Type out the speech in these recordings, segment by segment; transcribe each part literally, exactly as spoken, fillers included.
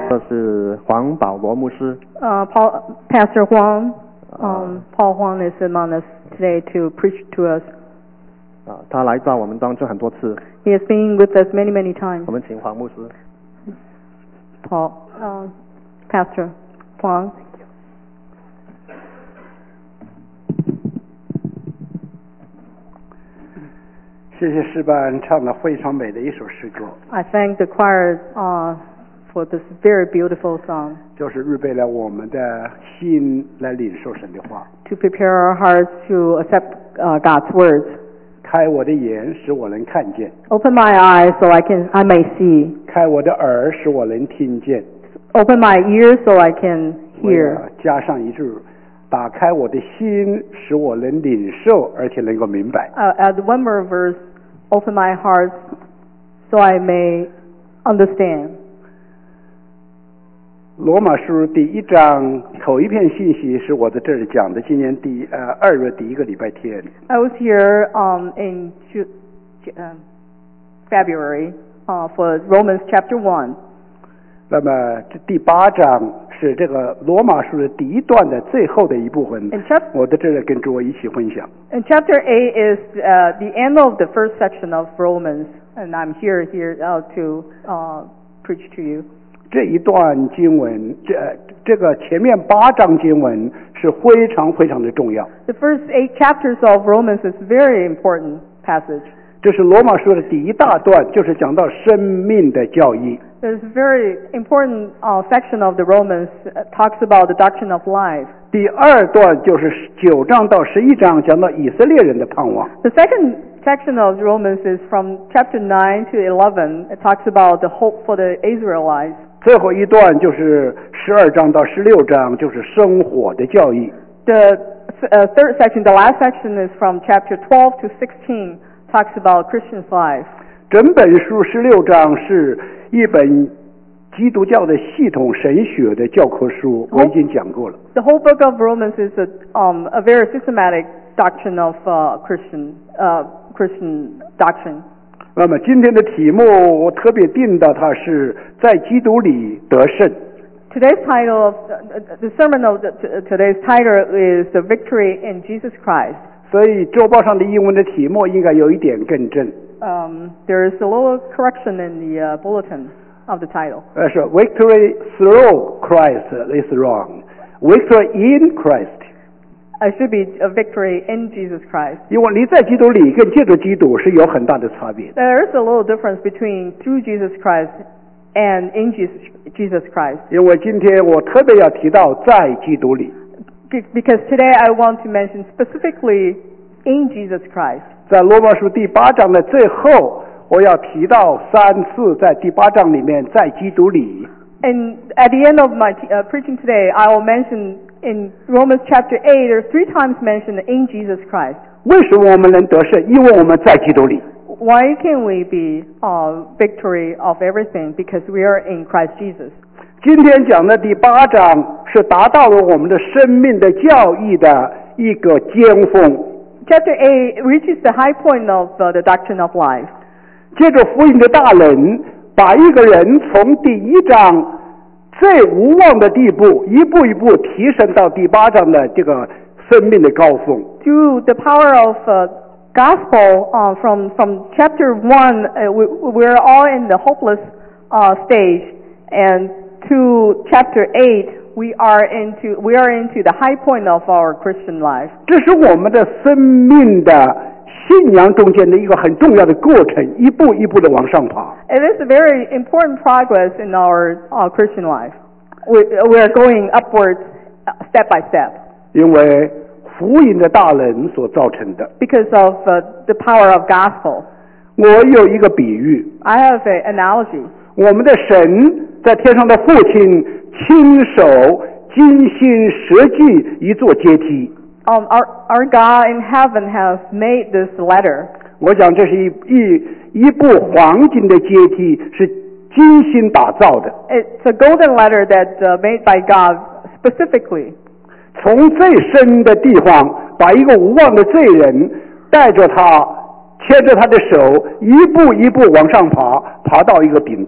这是黄保罗牧师。 Uh, Paul, Pastor Huang, um, Paul Huang is among us today to preach to us. 啊，他来到我们当中很多次。 He has been with us many, many times. 我们请黄牧师。 Paul, uh, Pastor Huang. 谢谢诗班唱的非常美的一首诗歌， I thank the choir uh, for this very beautiful song 就是预备了我们的心来领受神的话。 to prepare our hearts to accept uh, God's words. 开我的眼，使我能看见； Open my eyes so I can I may see. 开我的耳，使我能听见。 Open my ears so I can 我 hear. 要加上一句：打开我的心，使我能领受，而且能够明白。 Uh, add one more verse. Open my heart so I may understand. 罗马书第一章头一篇信息是我在这里讲的，今年第呃二月第一个礼拜天。 I was here um, in Ju- Ju- um, February uh, for Romans chapter one. 那么这第八章是这个罗马书的第一段的最后的一部分 In chap-， 我在这里跟诸位一起分享。 And chapter eight is uh, the end of the first section of Romans, and I'm here here uh, to uh, preach to you. 这一段经文，这这个前面八章经文是非常非常的重要。 The first eight chapters of Romans is a very important passage. 这是罗马书的第一大段，就是讲到生命的教义。 There's a very important uh, section of the Romans uh, talks about the doctrine of life. 第二段就是九章到十一章，讲到以色列人的盼望。 The second section of Romans is from chapter nine to eleven. It talks about the hope for the Israelites. 最后一段就是十二章到十六章，就是生活的教义。 The uh, third section, the last section, is from chapter twelve to sixteen. Talks about Christian's life. 整本书十六章是一本基督教的系统神学的教科书，我已经讲过了。 The whole book of Romans is a, um, a very systematic doctrine of uh, Christian uh, Christian doctrine. 那么今天的题目我特别定的，它是在基督里得胜。 Today's title of uh, the sermon of the, today's title is the victory in Jesus Christ. 所以周报上的英文的题目应该有一点更正。 Um, there is a little correction in the uh, bulletin of the title. 呃，是 Victory through Christ is wrong. Victory in Christ. It should be a victory in Jesus Christ. 因为你在基督里跟借着基督是有很大的差别。 There is a little difference between through Jesus Christ and in Jesus, Jesus Christ. 因为今天我特别要提到在基督里。 Be- Because today I want to mention specifically in Jesus Christ. 在罗马书第八章的最后，我要提到三次，在第八章里面，在基督里。 And at the end of my t- uh, preaching today, I will mention in Romans chapter eight, there's three times mentioned in Jesus Christ. 为什么我们能得胜？因为我们在基督里。 Why can we be uh, victory of everything? Because we are in Christ Jesus. 今天讲的第八章是达到了我们的生命的教义的一个尖峰。 Chapter eight reaches the high point of uh, the doctrine of life. 借着福音的大能，把一个人从第一章最无望的地步，一步一步提升到第八章的这个生命的高峰。 Through the power of uh, gospel, uh, from from chapter one, uh, we, we're all in the hopeless uh, stage, and to chapter eight, we are into we are into the high point of our Christian life. 这是我们的生命的信仰中间的一个很重要的过程，一步一步的往上爬。 It is a very important progress in our uh, Christian life. We we are going upwards uh, step by step 因为福音的大能所造成的。 because of uh, the power of gospel. 我有一个比喻， I have an analogy. 我们的神在天上的父亲亲手精心设计一座阶梯。 Um, our our God in heaven has made this ladder. 我想这是一一一部黄金的阶梯，是精心打造的。 It's a golden ladder that uh, made by God specifically. 从最深的地方，把一个无望的罪人带着他，牵着他的手，一步一步往上爬，爬到一个顶端。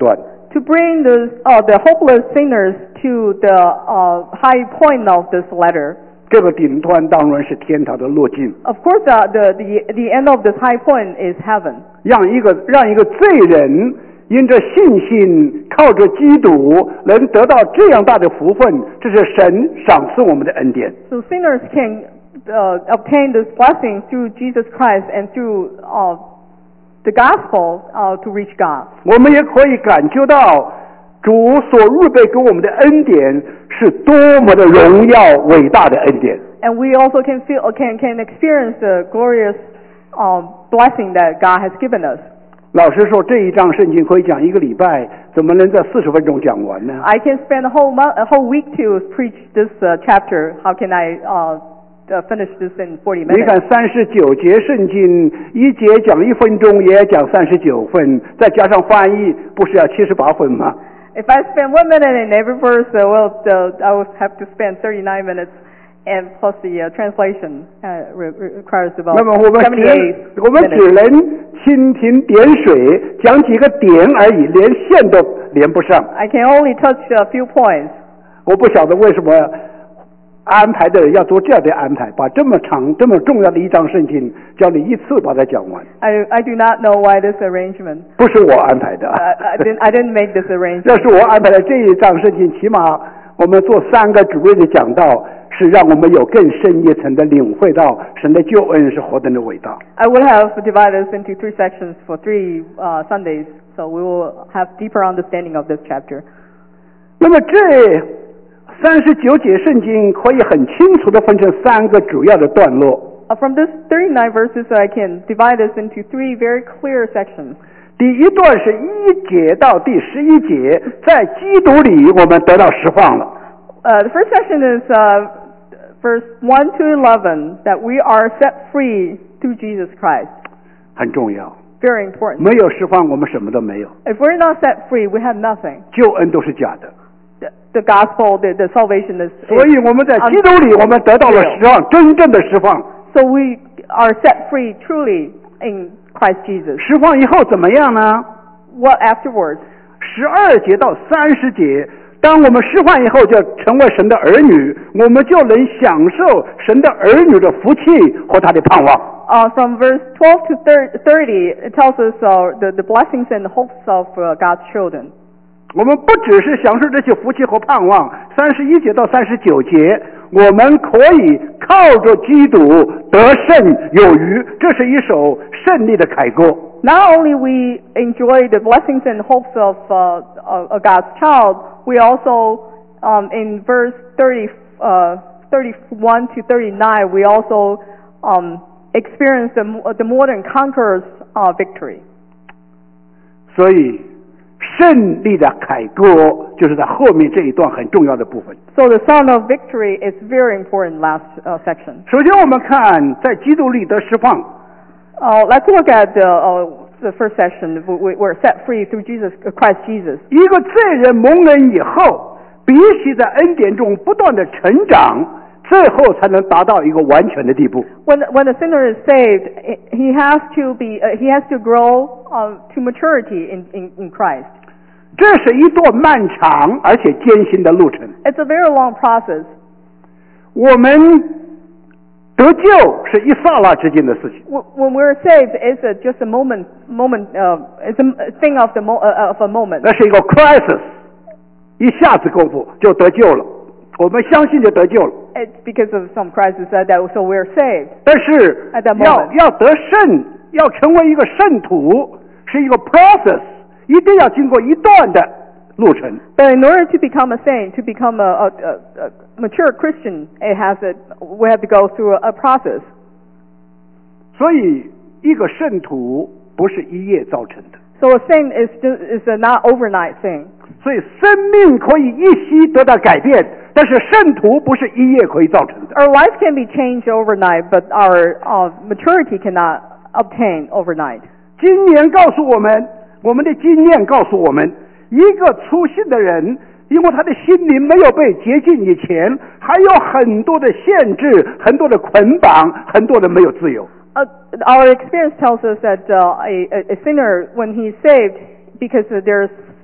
to bring the uh, the hopeless sinners to the uh, high point of this ladder. 这个顶端当然是天堂的落境。 Of course, uh, the the the end of this high point is heaven. 让一个让一个罪人因着信心，靠着基督，能得到这样大的福分，这是神赏赐我们的恩典。 So sinners can uh, obtain this blessing through Jesus Christ and through uh, the gospel uh, to reach God. 我们也可以感觉到主所预备给我们的恩典是多么的荣耀伟大的恩典。 And we also can feel can can experience the glorious um, blessing that God has given us. 老实说，这一章圣经可以讲一个礼拜，怎么能在四十分钟讲完呢？ I can spend a whole month, a whole week to preach this uh, chapter. How can I uh, uh, finish this in forty 你看 minutes? 三十九节圣经，一节讲一分钟，也讲三十九分，再加上翻译，不是要七十八分吗？ If I spend one minute in every verse, uh, well, uh, I would have to spend thirty-nine minutes, and plus the uh, translation uh, re- requires about 那么我们 seventy-eight 只我们只 minutes. 能蜻蜓点水，讲几个点而已，连线都连不上。 I can only touch a few points. 我不晓得为什么安排的人要做这样的安排，把这么长、这么重要的一章圣经，叫你一次把它讲完， I I do not know why this arrangement. 不是我安排的。 I, I didn't I didn't make this 要 arrangement. 是我安排的这一章圣经，起码我们做三个主日的讲道，是让我们有更深一层的领会到神的救恩是何等的伟大。 I would have divided this into three sections for three uh, Sundays, so we will have deeper understanding of this chapter. 那么这三十九节圣经可以很清楚的分成三个主要的段落。 Uh, from this thirty-nine verses, I can divide this into three very clear sections. 第一段是一节到第十一节，在基督里我们得到释放了。 Uh, the first section is uh, verse one to eleven, that we are set free through Jesus Christ. 很重要， Very important. 没有释放我们什么都没有， If we're not set free, we have nothing. 救恩都是假的。 The, the gospel, the, the salvation is, 所以我们在基督里我们得到了释放，真正的释放。 so we are set free truly in Christ Jesus. 释放以后怎么样呢？ What afterwards? 十二节到三十节，当我们释放以后，就成为神的儿女，我们就能享受神的儿女的福气和他的盼望。 Uh, from verse twelve to thirty, it tells us uh, the, the blessings and hopes of uh, God's children. 我们不只是享受这些福气和盼望，三十一节到三十九节，我们可以靠着基督得胜有余，这是一首胜利的凯歌。 Not only we enjoy the blessings and hopes of, uh, of, of God's child, we also, um, in verse thirty, uh, thirty-one to thirty-nine, we also um, experience the, the more than conquerors uh, victory. 所以胜利的凯歌就是在后面这一段很重要的部分。 So the song of victory is very important last uh, section. 首先我们看在基督里得释放， Uh, let's look at the, uh, the first section. We, we're set free through Jesus, uh, Christ Jesus. 一个罪人蒙恩以后，必须在恩典中不断的成长，最后才能达到一个完全的地步。 When when a sinner is saved, he has to be uh, he has to grow uh, to maturity in, in, in Christ. 这是一段漫长而且艰辛的路程。 It's a very long process. 我们得救是一刹那之间的事情， When when we're saved, it's a, just a moment moment. Uh, it's a thing of the mo- uh, of a moment. 那是一个 crisis， 一下子功夫就得救了，我们相信就得救了。 It's because of some crisis that, that so we're saved. 但是 At that 要 moment. 要得胜，要成为一个圣徒，是一个 process， 一定要经过一段的路程。 But in order to become a saint, to become a, a, a, a mature Christian, it has a, we have to go through a, a process. 所以一个圣徒不是一夜造成的， So a saint is just, is a not overnight thing. 所以生命可以一夕得到改变，但是圣徒不是一夜可以造成的。 Our life can be changed overnight, but our uh, maturity cannot obtain overnight. 经验告诉我们，我们的经验告诉我们，一个初信的人，因为他的心灵没有被洁净以前，还有很多的限制，很多的捆绑，很多的没有自由。 Uh, our experience tells us that uh, a, a sinner, when he's saved, because there's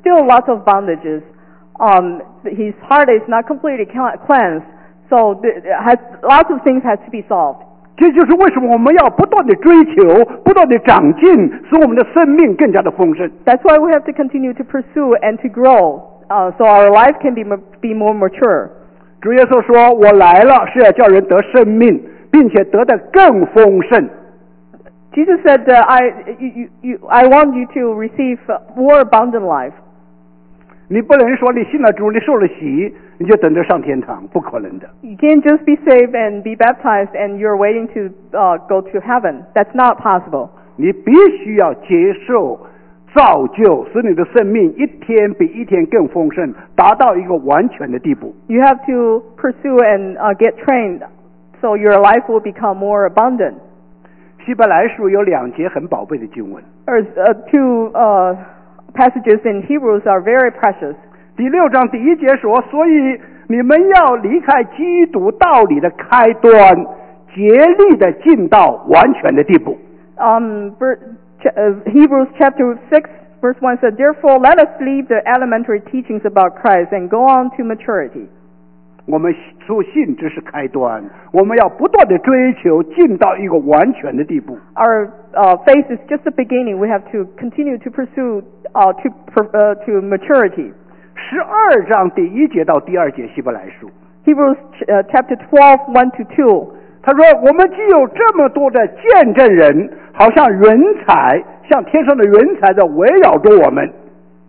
still lots of bondages. Um, his heart is not completely cleansed, so th- has lots of things has to be solved. 这就是为什么我们要不断的追求，不断的长进，使我们的生命更加的丰盛。 That's why we have to continue to pursue and to grow, uh, so our life can be be more mature. 主耶稣说：“我来了是要叫人得生命，并且得的更丰盛。” Jesus said, uh, "I you, you, you, I want you to receive more abundant life." 你不能说你信了主，你受了洗，你就等着上天堂，不可能的。 You can't just be saved and be baptized and you're waiting to uh, go to heaven. That's not possible. 你必须要接受造就，使你的生命一天比一天更丰盛，达到一个完全的地步。 You have to pursue and uh, get trained, so your life will become more abundant. 希伯来书有两节很宝贝的经文， There's uh, two uh, passages in Hebrews are very precious. 第六章第一节说：“所以你们要离开基督道理的开端，竭力的进到完全的地步。” Um, ver, ch- uh, Hebrews chapter six verse one said, "Therefore let us leave the elementary teachings about Christ and go on to maturity." 我们属信只是开端，我们要不断的追求进到一个完全的地步。 Our uh, faith is just the beginning. We have to continue to pursue uh, to uh, to maturity. 十二章第一节到第二节希伯来书， Hebrews ch- uh, chapter twelve one to two. 他说：“我们既有这么多的见证人，好像云彩，像天上的云彩在围绕着我们。”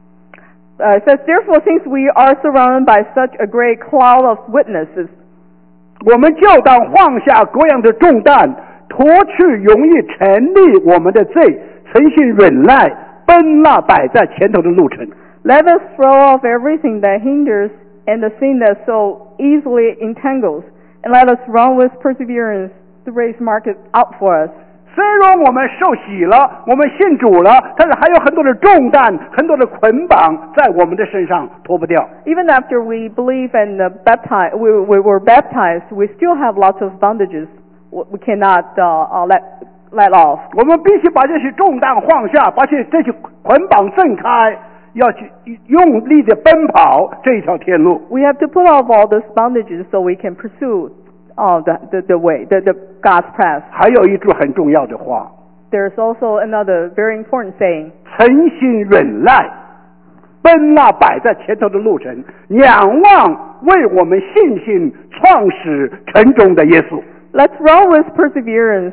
Uh, it says, "Therefore, since we are surrounded by such a great cloud of witnesses, 我们就当放下各样的重担，脱去容易沉溺我们的罪，诚心忍耐，奔那摆在前头的路程。 let us throw off everything that hinders and the sin that so easily entangles, and let us run with perseverance the race marked out for us." 虽然我们受洗了，我们信主了，但是还有很多的重担，很多的捆绑在我们的身上脱不掉。 Even after we believe and uh, baptize, we, we were baptized, we still have lots of bondages we we cannot uh, uh, let let off. 我们必须把这些重担放下，把这这些捆绑挣开，要去用力的奔跑这一条天路。 We have to put off all those bondages so we can pursue uh, the, the, the way, the, the God's path. 还有一句很重要的话， There's also another very important saying, 诚心忍耐，奔那摆在前头的路程，仰望为我们信心创始成终的耶稣。 let's run with perseverance.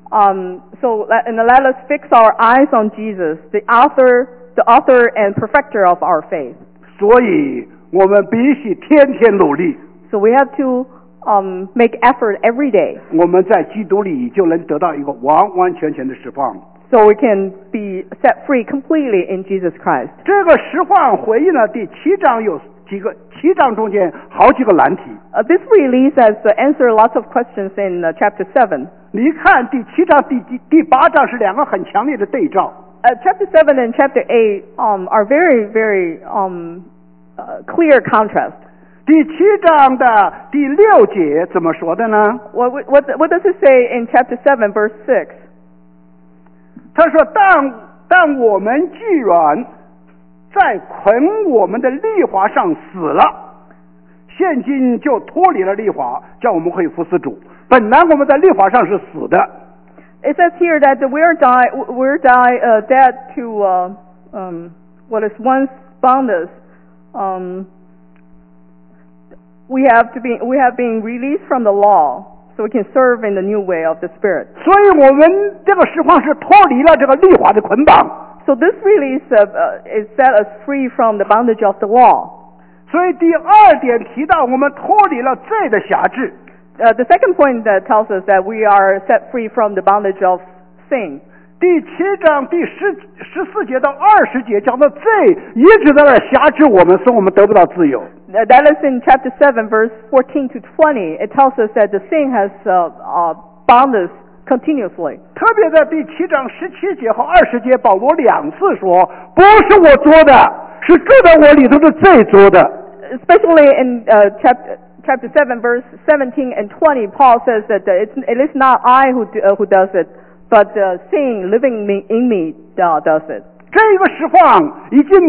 Um, so let, and let us fix our eyes on Jesus, the author, the author and perfecter of our faith. 所以我们必须天天努力， So we have to um, make effort every day 我们在基督里就能得到一个完完全全的释放。 so we can be set free completely in Jesus Christ. 这个释放回应了第七章有几个，七章中间好几个难题。 Uh, this release has uh, answered lots of questions in uh, chapter seven. 你看第七章、第第第八章是两个很强烈的对照。 Uh, chapter seven and chapter eight um, are very, very um, uh, clear contrast. 第七章的第六节怎么说的呢？ What, what, what does it say in chapter seven, verse six? 他说：“但但我们既然在捆我们的律法上死了，现今就脱离了律法，叫我们可以服侍主。本来我们在律法上是死的， It says here that we're die, we're die, uh, dead to uh, um, what is once bound us. Um, we have to be, we have been released from the law, so we can serve in the new way of the Spirit. 所以我们这个释放是脱离了这个律法的捆绑。 So this release of, uh, is set us free from the bondage of the law. 所以第二点提到我们脱离了罪的辖制。 Uh, the second point that tells us that we are set free from the bondage of sin. 第七章第十十四节到二十节讲到罪一直在那儿辖制我们，使我们得不到自由。 Uh, That is in chapter seven, verse fourteen to twenty. It tells us that the sin has uh, uh, bound us continuously. 特别在第七章十七节和二十节，保罗两次说：“不是我做的，是住在我里头的罪做的。” Especially in uh, chapter chapter seven, verse seventeen and twenty, Paul says that uh, it's, it is not I who do, uh, who does it, but uh, sin living me, in me uh, does it. 这个释放已经脱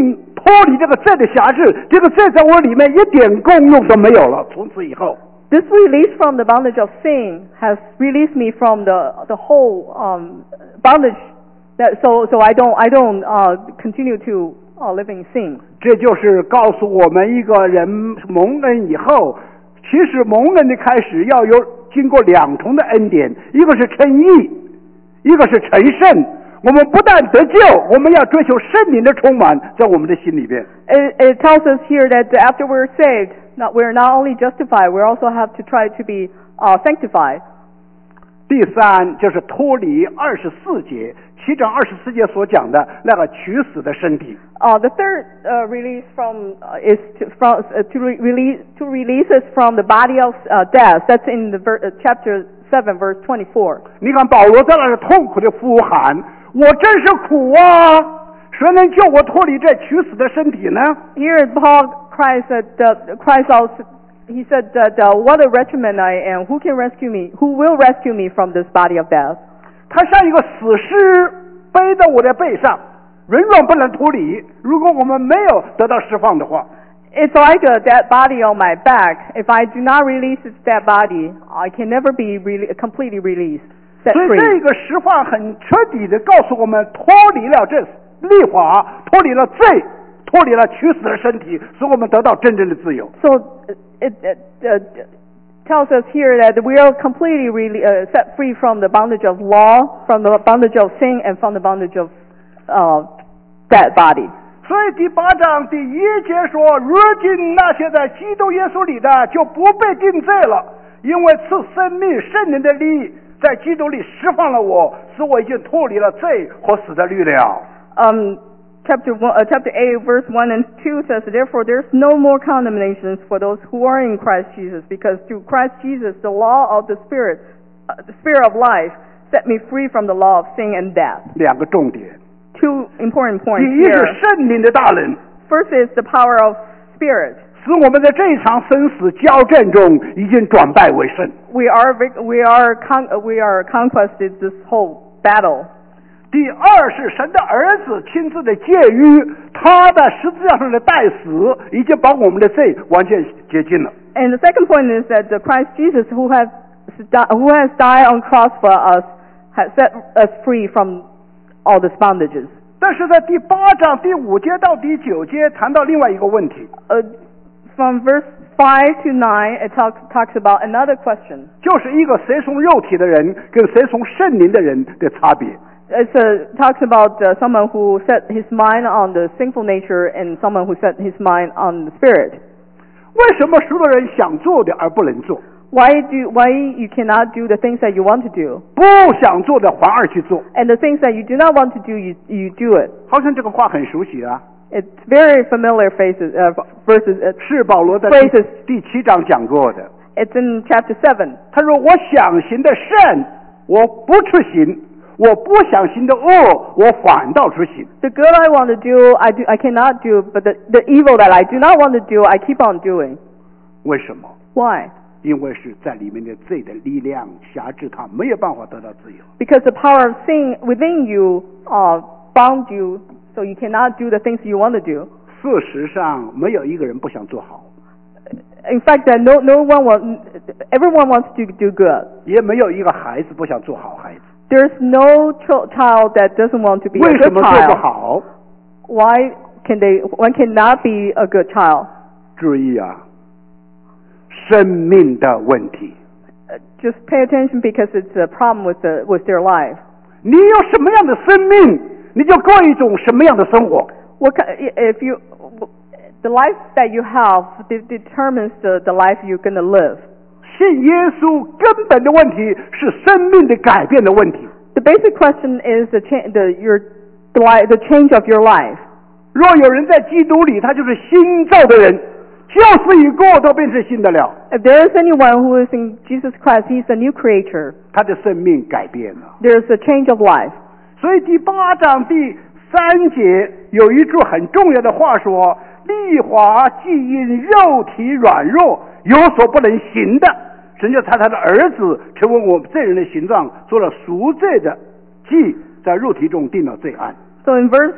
脱离这个罪的辖制，这个罪在我里面一点功用都没有了。从此以后 This release from the bondage of sin has released me from the the whole um, bondage. That so so I don't I don't uh, continue to uh, live in sin. 这就是告诉我们，一个人蒙恩以后，其实蒙恩的开始要有经过两重的恩典，一个是称义，一个是成圣。我们不但得救，我们要追求圣灵的充满在我们的心里边。 It, it tells us here that after we're saved, not, we're not only justified, we also have to try to be uh, sanctified. 第三就是脱离二十四节七章二十四节所讲的那个取死的身体。 Uh, the third uh, release from uh, is to, from, uh, to re- release to release us from the body of uh, death. That's in the ver- uh, chapter seven, verse twenty-four. 你看保罗在那里痛苦的呼喊：“我真是苦啊！谁能救我脱离这取死的身体呢？” Here Paul cries that uh, cries out. He said that uh, what a wretched man I am. Who can rescue me? Who will rescue me from this body of death? 他像一个死尸背在我的背上，永远不能脱离。如果我们没有得到释放的话， It's like a dead body on my back. If I do not release this dead body, I can never be re- completely released, set 所以 free. 这个释放很彻底的告诉我们，脱离了这律法，脱离了罪，脱离了取死的身体，使我们得到真正的自由。 So it, it uh, tells us here that we are completely really, uh, set free from the bondage of law, from the bondage of sin, and from the bondage of uh, that body. 所以第八章第一节说：“如今那些在基督耶稣里的，就不被定罪了，因为赐生命圣灵的力在基督里释放了我，使我已经脱离了罪和死的律了。” Um, chapter one, uh, chapter eight, verse one and two says, "Therefore, there's no more condemnation for those who are in Christ Jesus, because through Christ Jesus, the law of the Spirit, uh, the Spirit of life, set me free from the law of sin and death." 两个重点， Two important 第 points 一是 here. 圣灵的大能， First is the power of Spirit. 使我们在这一场生死交战中已经转败为胜。 We are vic- we are con- uh, we are conquested this whole battle. 第二是神的儿子亲自的介入，他的十字架上的代死已经把我们的罪完全洁净了。 And the second point is that the Christ Jesus, who has who has died on cross for us, has set us free from all these bondages. 但是在第八章第五节到第九节谈到另外一个问题， Uh, from verse five to nine, it talks talks about another question. 就是一个随从肉体的人跟随从圣灵的人的差别。 It uh, talks about uh, someone who set his mind on the sinful nature and someone who set his mind on the spirit. 为什么许多人想做的而不能做， Why do why you cannot do the things that you want to do, 不想做的反而去做？ and the things that you do not want to do, you you do it? 好像这个话很熟悉啊， It's very familiar faces, uh, verses. Uh, 是保罗在 Phrases 第七章讲过的。 it's in chapter seven. 他说：“我想行的善，我不去行；我不想行的恶，我反倒去行。 The good I want to do, I do I cannot do, but the the evil that I do not want to do, I keep on doing. 为什么？ Why? 因为是在里面的罪的力量辖制他，没有办法得到自由。 Because the power of sin within you uh, bound you, so you cannot do the things you want to do. 事实上，没有一个人不想做好， In fact, that no no one want, everyone wants to do good. 也没有一个孩子不想做好孩子。 There's no ch- child that doesn't want to be a 为什 good 么做不 child. 好？ Why can they? One cannot be a good child. 注意啊，生命的问题。 Uh, Just pay attention because it's a problem with the with their life. 你有什么样的生命，你就过一种什么样的生活。 What ki- if you the life that you have de- determines the the life you're gonna live. 信耶稣根本的问题是生命的改变的问题。 The basic question is the cha- the your the, li- the change of your life. 若有人在基督里，他就是新造的人，旧事已过，都变成新的了。 If there is anyone who is in Jesus Christ, he's a new creature. 他的生命改变了。 There's a change of life. 所以第八章第三节有一句很重要的话说：“律法既因肉体软弱有所不能行的，神就差他的儿子成为我们罪人的形状，做了赎罪的祭，在肉体中定了罪案。” So in verse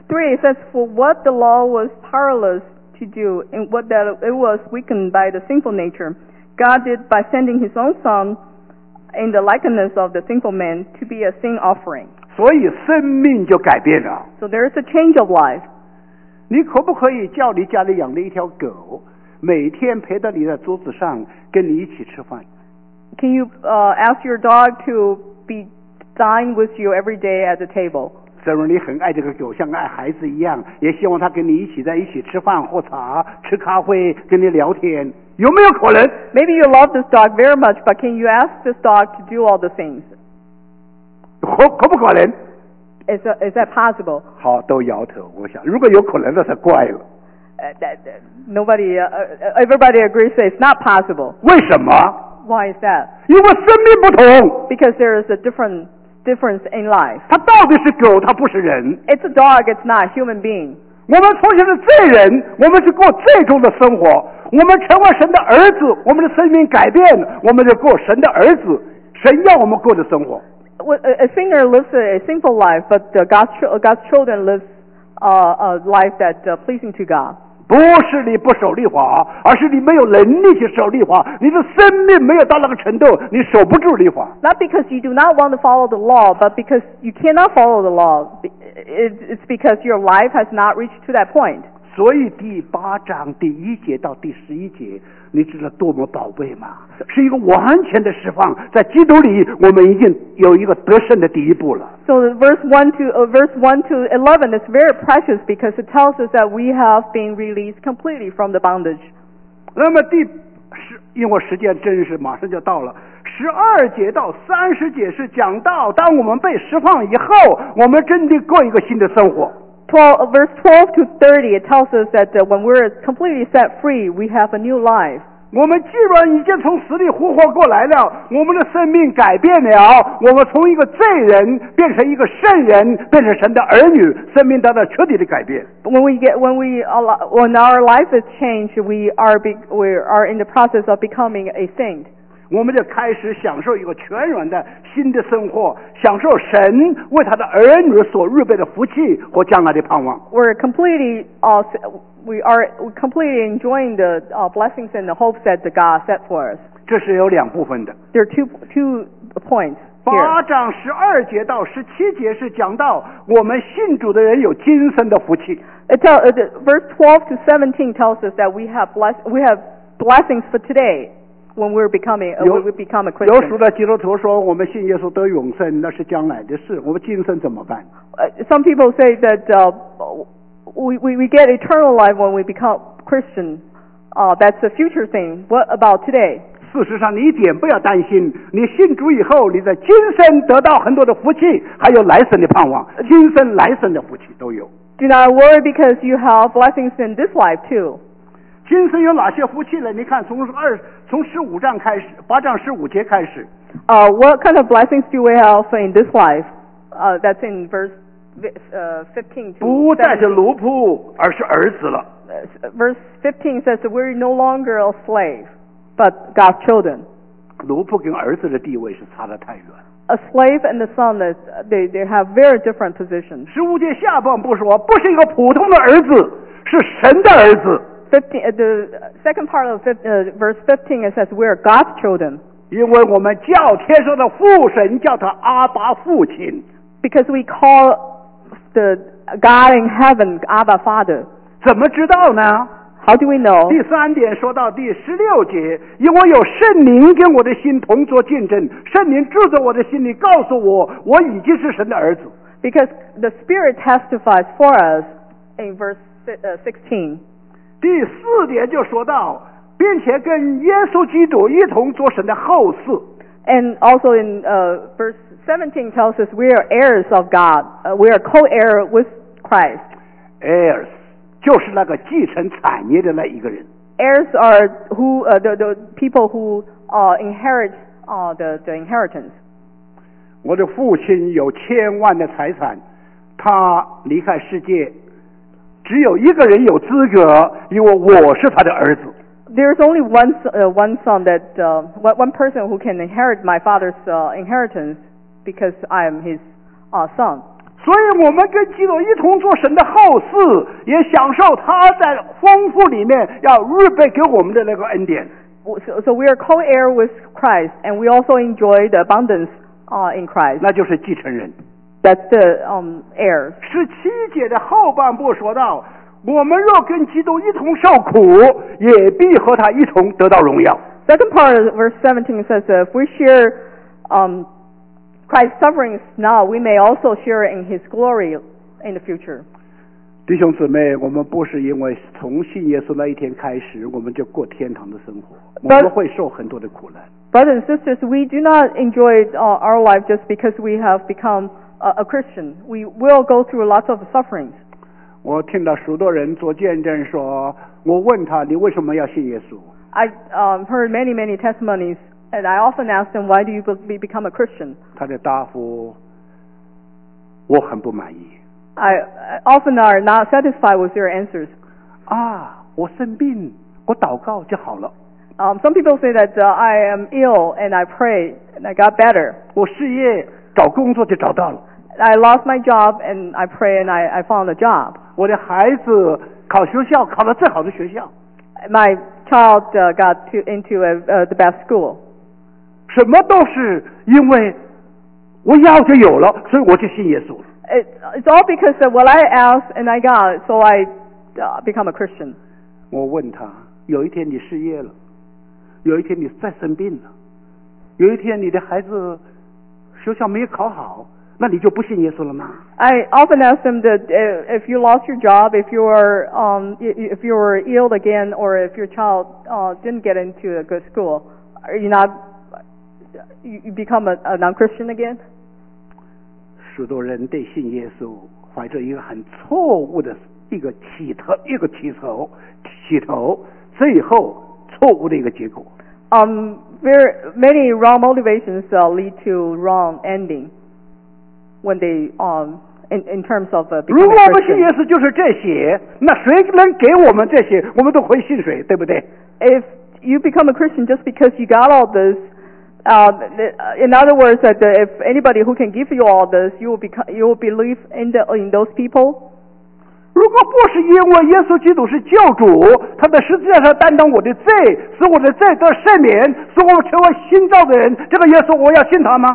three, it says, for what the law was powerless to do, and what that it was weakened by the sinful nature, God did by sending His own Son in the likeness of the sinful man to be a sin offering. 所以生命就改变了。 So there is a change of life. 你可不可以叫你家里养的一条狗，每天陪到你的桌子上，跟你一起吃饭？ Can you uh, ask your dog to be dine with you every day at the table? 正如你很爱这个狗，像爱孩子一样，也希望它跟你一起在一起吃饭、喝茶、吃咖啡，跟你聊天，有没有可能？ Maybe you love this dog very much, but can you ask this dog to do all the things? 可可不可能？ Is that, is that possible? 好，都摇头。我想，如果有可能，那才怪了。 Uh, that, that, nobody, uh, uh, everybody agrees that it's not possible. 为什么？ Why is that? 因为生命不同， Because there is a different difference in life. 它到底是狗，它不是人。 It's a dog, it's not a human being. 我们从前是罪人，我们是过罪中的生活。我们成为神的儿子，我们的生命改变，我们就过神的儿子，神要我们过的生活。 Well, A a sinner lives a, a sinful life, but uh, God's, ch- God's children live uh, a life that's uh, pleasing to God. 不是你不守律法，而是你没有能力去守律法，你的生命没有到那个程度，你守不住律法。 Not because you do not want to follow the law, but because you cannot follow the law. It's it's because your life has not reached to that point. 所以第八章第一节到第十一节，你知道多么宝贝吗？是一个完全的释放，在基督里，我们已经有一个得胜的第一步了。 So the verse one to uh, verse one to eleven is very precious because it tells us that we have been released completely from the bondage. 那么第十，因为时间真是马上就到了，十二节到三十节是讲到，当我们被释放以后，我们真的过一个新的生活。 twelve, uh, verse twelve to thirty, it tells us that uh, when we're completely set free, we have a new life. 我们既然已经从死里复活过来了，我们的生命改变了，我们从一个罪人变成一个圣人，变成神的儿女，生命得到彻底的改变。 When we get when we allow, when our life is changed, we are be, we are in the process of becoming a saint. 我们就开始享受一个全然的新的生活，享受神为他的儿女所预备的福气和将来的盼望。 We're completely uh, we are we're completely enjoying the uh, blessings and the hopes that the God set for us. 这是有两部分的。 There are two two points 八 here. 章十二节到十七节是讲到我们信主的人有今生的福气。 It tell, uh, the, verse twelve to seventeen tells us that we have bless, we have blessings for today when we're becoming uh, 有 when we become a 有属 Christian. 的基督徒说，我们信耶稣得永生，那是将来的事。我们今生怎么办？ Uh, some people say that uh, we, we we get eternal life when we become Christian. Uh, that's a future thing. What about today? 事实上，你一点不要担心，你信主以后，你在今生得到很多的福气，还有来生的盼望，今生来生的福气都有。 Do not worry because you have blessings in this life too. 今生有哪些福气呢？你看，从二从十五章开始，八章十五节开始， Uh, what kind of blessings do we have in this life? Uh, that's in verse uh, fifteen to 不再是 seventeen. 奴仆，而是儿子了。 Uh, verse fifteen says that we're no longer a slave, but God's children. 奴仆跟儿子的地位是差得太远。 A slave and the son, is, they, they have very different positions. 十五节下半部说，不是一个普通的儿子，是神的儿子。 fifteen, uh, the second part of fif- uh, verse fifteen, it says we're God's children 因为我们叫天上的父神叫他阿爸父亲。 because we call the God in heaven Abba Father. 怎么知道呢？ How do we know? 第三点说到第十六节，因为有圣灵跟我的心同作见证，圣灵住在我的心里，告诉我我已经是神的儿子。 Because the Spirit testifies for us in verse si- uh, sixteen. 第四点就说到，并且跟耶稣基督一同做神的后嗣。 And also in uh, verse seventeen tells us we are heirs of God. Uh, we are co-heir with Christ. heirs 就是那个继承产业的那一个人。 Heirs are who uh, the, the people who uh, inherit uh, the, the inheritance. 我的父亲有千万的财产，他离开世界，只有一个人有资格，因为我是他的儿子。 There's only one s- uh, one son that uh, one, one person who can inherit my father's uh, inheritance because I am his uh, son. 所以我们跟基督一同做神的后嗣，也享受他在丰富里面要预备给我们的那个恩典。 So, so we are co-heir with Christ, and we also enjoy the abundance uh, in Christ. 那就是继承人。 That's the um, heirs. 十七节的后半部说到，我们若跟基督一同受苦，也必和他一同得到荣耀。 Second part of verse seventeen says, uh, if we share um, Christ's sufferings now, we may also share in His glory in the future. 弟兄姊妹，我们不是因为从信耶稣那一天开始，我们就过天堂的生活，我们会受很多的苦难。 Brothers and sisters, we do not enjoy uh, our life just because we have become a, a Christian. We will go through lots of sufferings. 我听到许多人做见证说，我问他你为什么要信耶稣？ I um, heard many, many testimonies, and I often ask them, why do you be, become a Christian? 他的答复我很不满意。 I, I often are not satisfied with their answers. 啊，我生病，我祷告就好了。 Um, some people say that uh, I am ill and I pray and I got better. 我事业找工作就找到了。 I lost my job and I pray and I, I found a job. 我的孩子考学校考了最好的学校。 My child uh, got to, into a, uh, the best school. 什么都是因为我要就有了，所以我就信耶稣了。 It, it's all because of what I asked and I got, so I uh, become a Christian. 我问他，有一天你失业了，有一天你再生病了，有一天你的孩子学校没有考好，那你就不信耶稣了吗？ I often ask them that uh, if you lost your job, if you were um, if you were ill again, or if your child uh, didn't get into a good school, are you not you, you become a, a non-Christian again? 许多人对信耶稣怀着一个很错误的一个起头，一个起头，起头，最后错误的一个结果。 Um, very many wrong motivations uh, lead to wrong ending when they um in in terms of uh, 如 becoming 果 a 我们信耶 Christian. 稣就是这些，那谁能给我们这些，我们都会信谁，对不对？ If you become a Christian just because you got all this, uh, in other words, that if anybody who can give you all this, you will become you will believe in the in those people. 如果不是因为耶稣基督是救主，他在十字架上担当我的罪，使我的罪得赦免，使我成为新造的人，这个耶稣我要信他吗？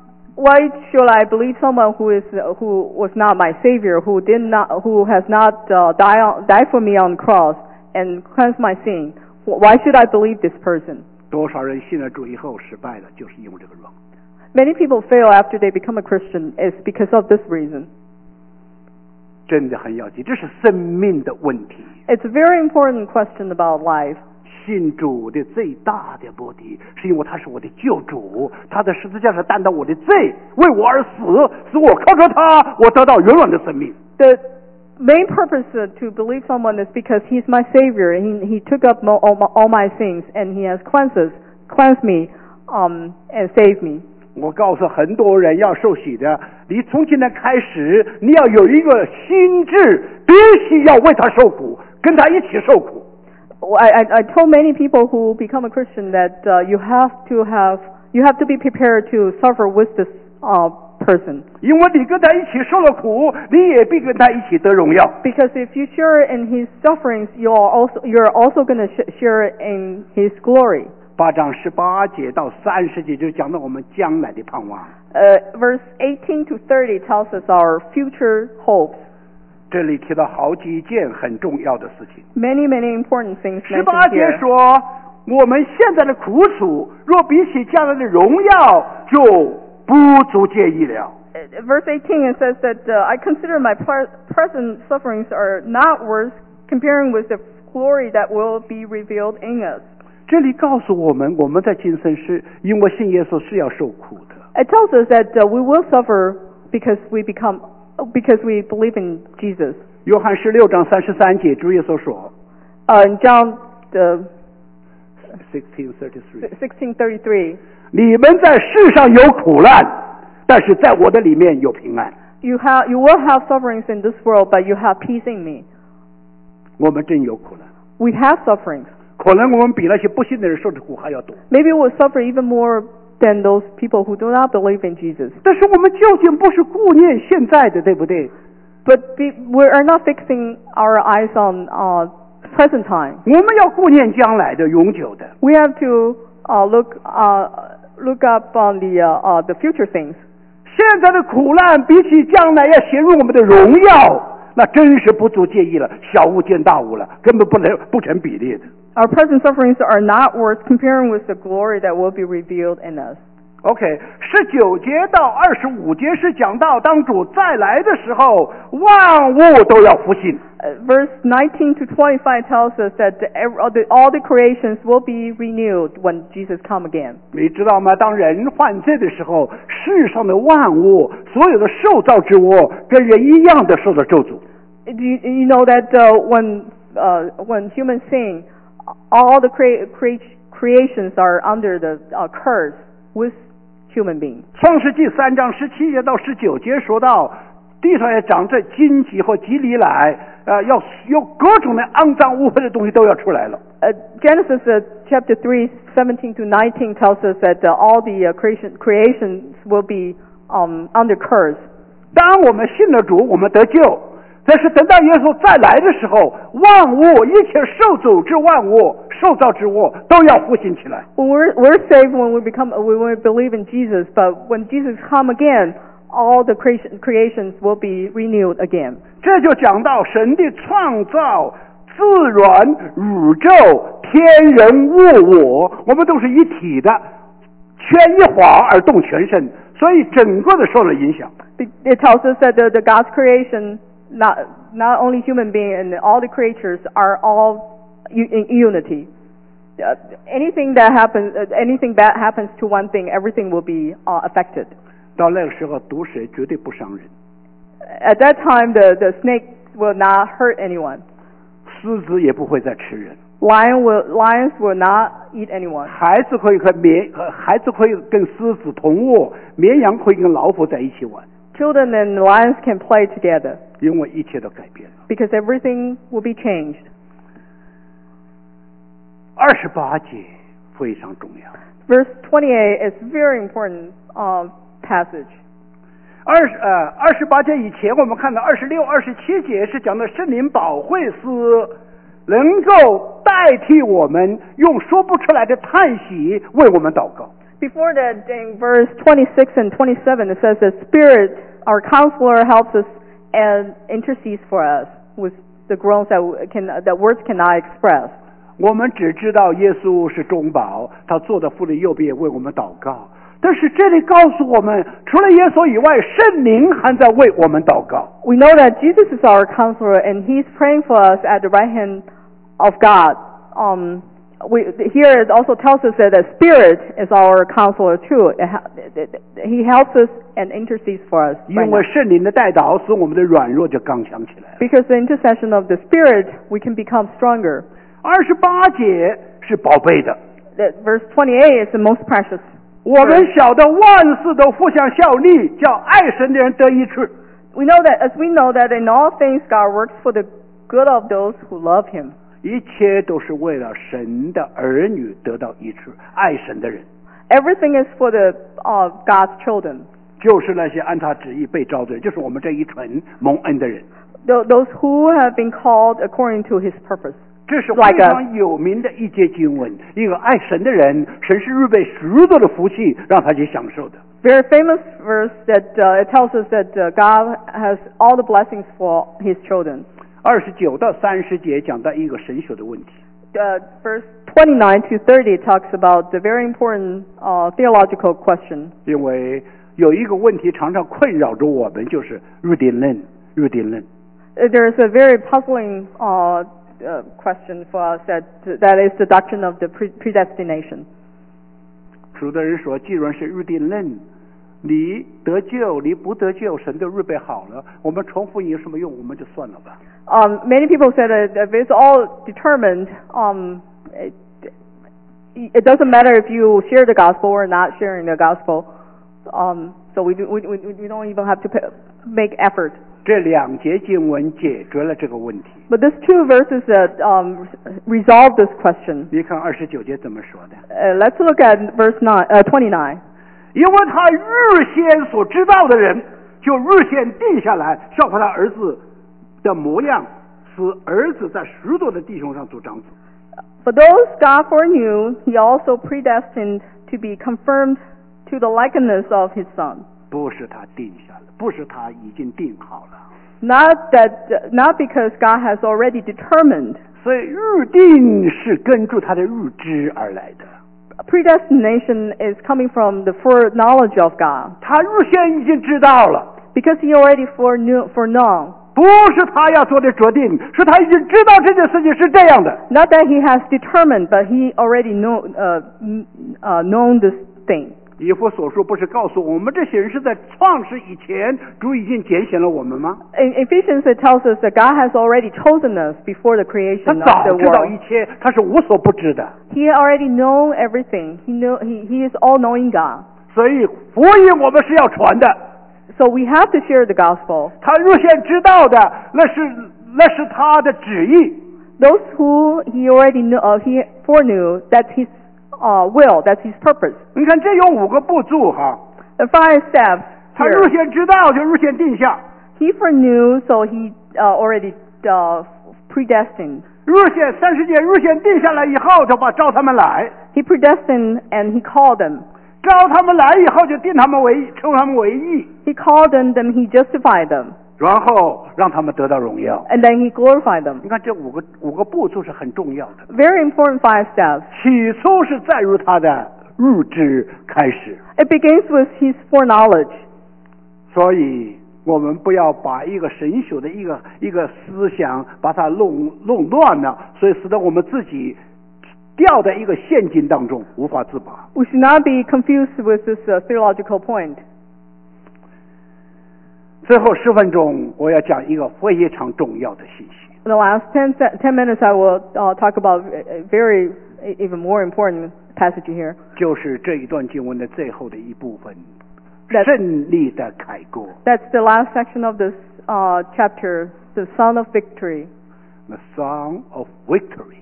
Why should I believe someone who is uh, who was not my savior, who did not, who has not uh, died on, died for me on the cross and cleansed my sin? Why should I believe this person? 多少人信了主以后失败了，就是因为这个软。 Many people fail after they become a Christian. It's because of this reason. 真的很要紧，这是生命的问题。 It's a very important question about life. 信主的最大的目的，是因为他是我的救主，他在十字架上担当我的罪，为我而死，使我靠着他，我得到永远的生命。 The main purpose uh, to believe someone is because he's my savior. He he took up mo, all, my, all my sins and he has cleansed us, cleansed me, um, and saved me. 我告诉很多人要受洗的，你从今天开始，你要有一个心智，必须要为他受苦，跟他一起受苦。 I, I, I told many people who become a Christian that uh, you have to have you have to be prepared to suffer with this uh, person. 因为你跟他一起受了苦，你也必跟他一起得荣耀。 Because if you share in his sufferings, you are also you're also going to sh- share in his glory. 八章十八节到三十节就讲到我们将来的盼望。 Uh, verse eighteen to thirty tells us our future hopes. 这里提到好几件很重要的事情。 Many, many important things 十八 mentioned 节 here. 说，我们现在的苦楚，若比起将来的荣耀，就不足介意了。 Uh, Verse eighteen it says that uh, I consider my pre- present sufferings are not worth comparing with the glory that will be revealed in us. 这里告诉我们，我们在今生是因为信耶稣是要受苦的。 It tells us that uh, we will suffer because we become because we believe in Jesus. 约翰十六章三十三节，主耶稣说 Uh, in John the ，sixteen thirty three， sixteen thirty-three, 你们在世上有苦难，但是在我的里面有平安。 you have you will have sufferings in this world, but you have peace in me. 我们真有苦难， We have sufferings. 可能我们比那些不信的人受的苦还要多。 Maybe we'll suffer even more than those people who do not believe in Jesus. 但是我们究竟不是顾念现在的，对不对？ But be, we are not fixing our eyes on uh, present time. 我们要顾念将来的、永久的。 We have to uh, look uh, look up on the uh, uh, the future things. 现在的苦难比起将来要显入我们的荣耀，那真是不足介意了，小巫见大巫了，根本不能不成比例的。 Our present sufferings are not worth comparing with the glory that will be revealed in us. OK， 十九节到二十五节是讲到当主再来的时候，万物都要复兴。 Uh, verse nineteen to twenty-five tells us that the, all, the, all the creations will be renewed when Jesus come again. 你知道吗？当人犯罪的时候，世上的万物，所有的受造之物，跟人一样的受到咒诅。 You, you know that uh, when uh, when humans sin, all the crea- crea- creations are under the uh, curse with human beings. 创世纪三章十七节到十九节说到，地上也长着荆棘和棘藜来，呃，要有各种的肮脏污秽的东西都要出来了。 Uh, Genesis uh, chapter three, seventeen to nineteen tells us that uh, all the uh, creation creations will be um, under curse. 当我们信了主，我们得救。但是等到耶稣再来的时候，万物一切受造之万物、受造之物都要复兴起来。 When we're we're saved when we become when we believe in Jesus, but when Jesus come again, all the creation, creations will be renewed again. 这就讲到神的创造、自然、宇宙、天人物我，我们都是一体的，牵一发而动全身，所以整个的受了影响。 It tells us that the, the God's creation, not not only human being and all the creatures are all u- in unity. Uh, anything that happens, uh, anything bad happens to one thing, everything will be uh, affected. 到那个时候，毒蛇绝对不伤人， At that time, the the snake will not hurt anyone. 狮子也不会再吃人。 Lion will lions will not eat anyone. 孩子可以和绵，呃孩子可以跟狮子同卧，绵羊可以跟老虎在一起玩， Children and lions can play together 因为一切都改变了。 because everything will be changed. 二十八节非常重要。 Verse twenty-eight is very important um, passage. 二十呃二十八节以前，我们看到二十六、二十七节是讲的圣灵保惠师能够代替我们用说不出来的叹息为我们祷告。 Before that, in verse twenty-six and twenty-seven, it says the Spirit, our Counselor, helps us and intercedes for us with the groans that can that words cannot express. 我们只知道耶稣是中保，他坐在父的右边为我们祷告。但是这里告诉我们，除了耶稣以外，圣灵还在为我们祷告。 We know that Jesus is our Counselor and He's praying for us at the right hand of God. Um, we, here it also tells us that the Spirit is our Counselor too. It, it, he helps us and intercedes for us. 因 Right 为 now. 圣灵的带导，使我们的软弱就刚强起来了。 Because the intercession of the Spirit, we can become stronger. 二十八节是宝贝的， That verse twenty-eight is the most precious. 我们晓得万事都互相效力，叫爱神的人得益处。 We know that, as we know that in all things God works for the good of those who love Him. 一切都是为了神的儿女得到益处，爱神的人 Everything is for the uh, God's children. 就是那些按他旨意被召的人，就是我们这一群蒙恩的人。 Tho- Those who have been called according to His purpose. 这是 Like 非常有名的一节经文，一个爱神的人，神是预备许多的福气让他去享受的。 Very famous verse that uh, it tells us that uh, God has all the blessings for His children. 二十九到三十节讲到一个神学的问题， Uh, verse twenty-nine to thirty talks about the very important uh, theological question. 因为有一个问题常常困扰着我们，就是预定论，预定论。 Uh, There is a very puzzling uh, uh, question for us that that is the doctrine of the pre- predestination. 有的人说，既然是预定论，你得救，你不得救，神都预备好了，我们重复有什么用？我们就算了吧。 Um, many people say that if it's all determined, um, it, it doesn't matter if you share the gospel or not sharing the gospel. Um, so we, do, we, we, we don't even have to pay, make effort. 这两节经文解决了这个问题。 But these two verses that um, resolve this question. 你看二十九节怎么说的？ Uh, let's look at verse nine, uh, twenty-nine. 因为他预先所知道的人，就预先定下来，照顾他儿子的模样，使儿子在许多的弟兄上做长子。 For those God foreknew, He also predestined to be confirmed to the likeness of His Son. 不是他定下了，不是他已经定好了。 Not that, not because God has already determined. 所以预定是根据他的预知而来的。 Predestination is coming from the foreknowledge of God. 他预先已经知道了， Because He already foreknew, foreknown. 不是他要做的决定，是他已经知道这件事情是这样的。 Not that He has determined, but He already know, uh, uh, known this thing. 以弗所书不是告诉我们这些人是在创世以前主已经拣选了我们吗？ In Ephesians, it tells us that God has already chosen us before the 他 creation 早 of the 知道一 world. 切，他是无所不知的。 He already know everything. He know He He is all-knowing God. 所以福音我们是要传的。 So we have to share the gospel. 他预先知道的，那是那是他的旨意。 Those who He already knew, uh, He foreknew, that's His uh, will, that's His purpose. 你看，这有五个步骤哈。 The five steps 他 here. 预先知道，就预先定下； He foreknew, so He uh, already uh, predestined. 预先三十节预先定下来以后，就把召他们来， He predestined and He called them. 召他们来以后，就定他们为称他们为义， He called them, then He justified them. 然后让他们得到荣耀。 And then He glorified them. 你看，这五个五个步骤是很重要的。 Very important five steps. 起初是在于他的预知开始， It begins with His foreknowledge. 所以我们不要把一个神学的一个一个思想把它弄弄乱了，所以使得我们自己掉在一个陷阱当中无法自拔。 We should not be confused with this uh, theological point. 最后十分钟，我要讲一个非常重要的信息。 In the last ten, se- ten minutes, I will uh, talk about a very, even more important passage here. 就是这一段经文的最后的一部分， That's- 胜利的凯歌 That's the last section of this uh, chapter, the Son of Victory. ，The Song of Victory，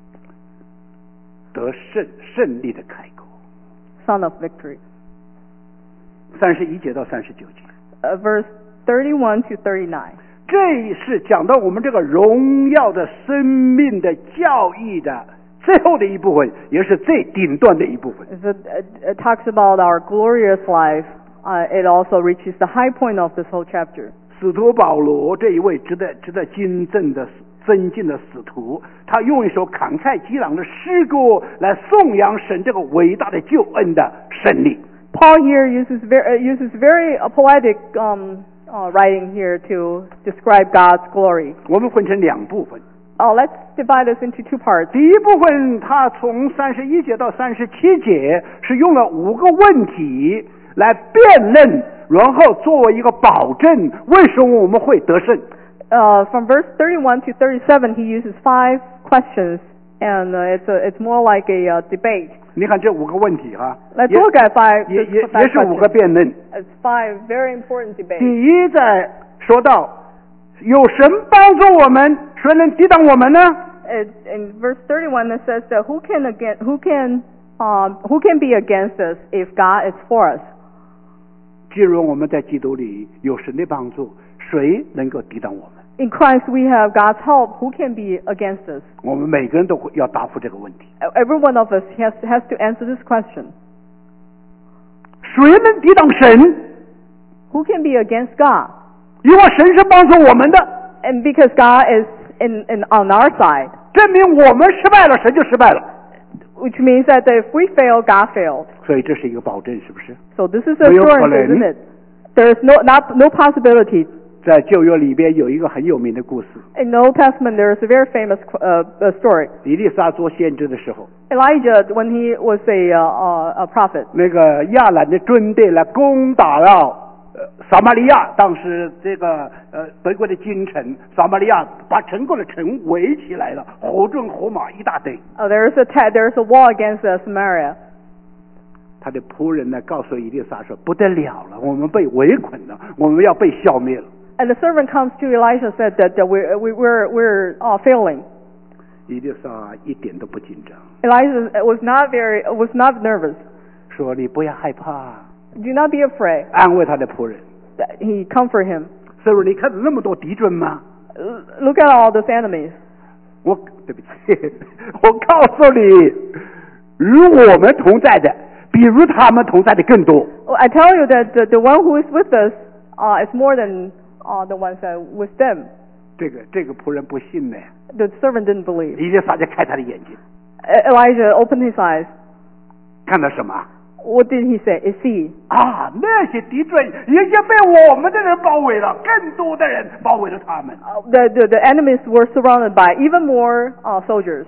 得胜胜利的凯歌， Son of Victory. 三十一节到三十九节。 Uh, verse thirty-one to thirty-nine. 这是讲到我们这个荣耀的生命的教义的最后的一部分，也是最顶端的一部分。 It, it talks about our glorious life. Uh, it also reaches the high point of this whole chapter. 使徒保罗这一位值得值得敬重的尊敬的使徒，他用一首慷慨激昂的诗歌来颂扬神这个伟大的救恩的胜利。 Paul here uses very, uh, uses very uh, poetic um, uh, writing here to describe God's glory. 我们分成两部分， Oh, let's divide this into two parts. 第一部分他从三十一节到三十七节是用了五个问题来辩论，然后作为一个保证，为什么我们会得胜。 Uh, from verse thirty-one to thirty-seven, he uses five questions, and uh, it's a, it's more like a uh, debate. 你看这五个问题哈， Let's 也 look at five. 也 this 也 five 也是五个 questions. 辩论。 It's five very important debates. 第一，在说到有神帮助我们，谁能抵挡我们呢？ It, in verse thirty-one, it says that who can again, who can, um, who can be against us if God is for us? 既然我们在基督里有神的帮助，谁能够抵挡我们？ In Christ, we have God's help. Who can be against us? 我们每个人都会要答复这个问题。 Every one of us has has to answer this question. 谁能抵挡神？ Who can be against God? 因为神是帮助我们的， And because God is in, in on our side, 证明我们失败了，神就失败了。 which means that if we fail, God failed. 所以这是一个保证，是不是？ So this is 没有可 assurance, 能。 isn't it? There is no not no possibility. 在旧约里边有一个很有名的故事， In the Old Testament, there is a very famous uh, uh, story. 以利沙做先知的时候， Elijah, when he was a uh, uh, a prophet, 那个亚兰的军队来攻打了呃撒玛利亚，当时这个呃德国的京城撒玛利亚把整个的城围起来了，火盾火马一大堆。 uh, there is a ta- there is a wall against uh, Samaria. 他的仆人呢告诉以利沙说：“不得了了，我们被围捆了，我们要被消灭了。” And the servant comes to Elisha said that, that we're, we, we're, we're uh, failing. 以利沙一点都不紧张， Elijah was not very was not nervous. 说：“你不要害怕， Do not be afraid. 安慰他的仆人。 He comfort him. 所以你看那么多敌军吗？ Look at all those enemies. 我对不起，我告诉你，与我们同在的，比如他们同在的更多。 I tell you that the, the one who is with us uh, is more than uh, the ones that with them. 这个这个仆人不信呢， The servant didn't believe. 以利撒就开他的眼睛， Elijah opened his eyes. 看到什么？ What did he say? Is he? 啊，那些敌军已经被我们的人包围了，更多的人包围了他们。 Uh, the, the, the enemies were surrounded by even more uh, soldiers.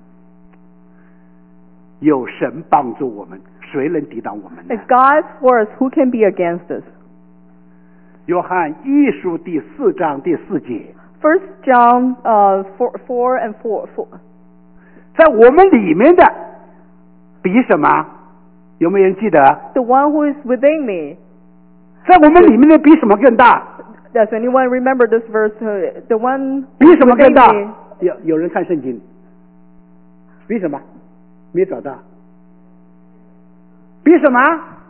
有神帮助我们，谁能抵挡我们呢 If？ God is for us, who can be against us? 约翰一书第四章第四节， First John uh, four, four and four, four. 在我们里面的比什么？有没有人记得？ The one who is within me. 在我们里面的比什么更大？ Does anyone remember this verse? Uh, The one 比什么更 within 大 me.？ 有有人看圣经？比什么？没找到。比什么？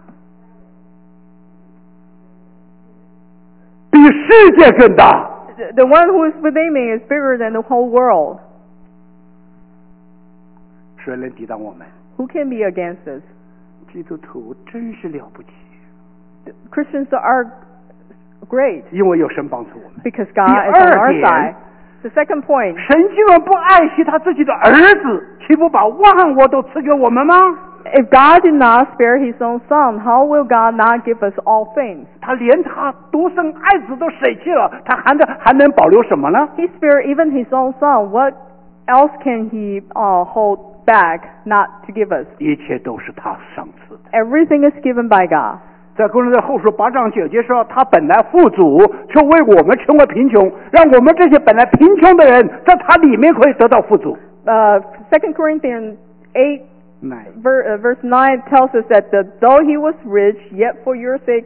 比世界更大。 The the one who is within me is bigger than the whole world. 谁能抵挡我们？ Who can be against us? 基督徒真是了不起， The Christians are great 因为有神帮助我们。 because God is on our side. The second point, 神既然不爱惜他自己的儿子，岂不把万物都赐给我们吗？ if God did not spare his own son, how will God not give us all things? 他连他独生爱子都舍弃了，他还能还能保留什么呢？ He spared even his own son. What else can he uh, hold back not to give us? 一切都是他赏赐的。 Everything is given by God. 在哥林多后书八章九节说，他本来富足，却为我们成为贫穷，让我们这些本来贫穷的人，在他里面可以得到富足。 Uh, Second Corinthians eight 来， ver, uh, verse nine tells us that the, though he was rich, yet for your sake,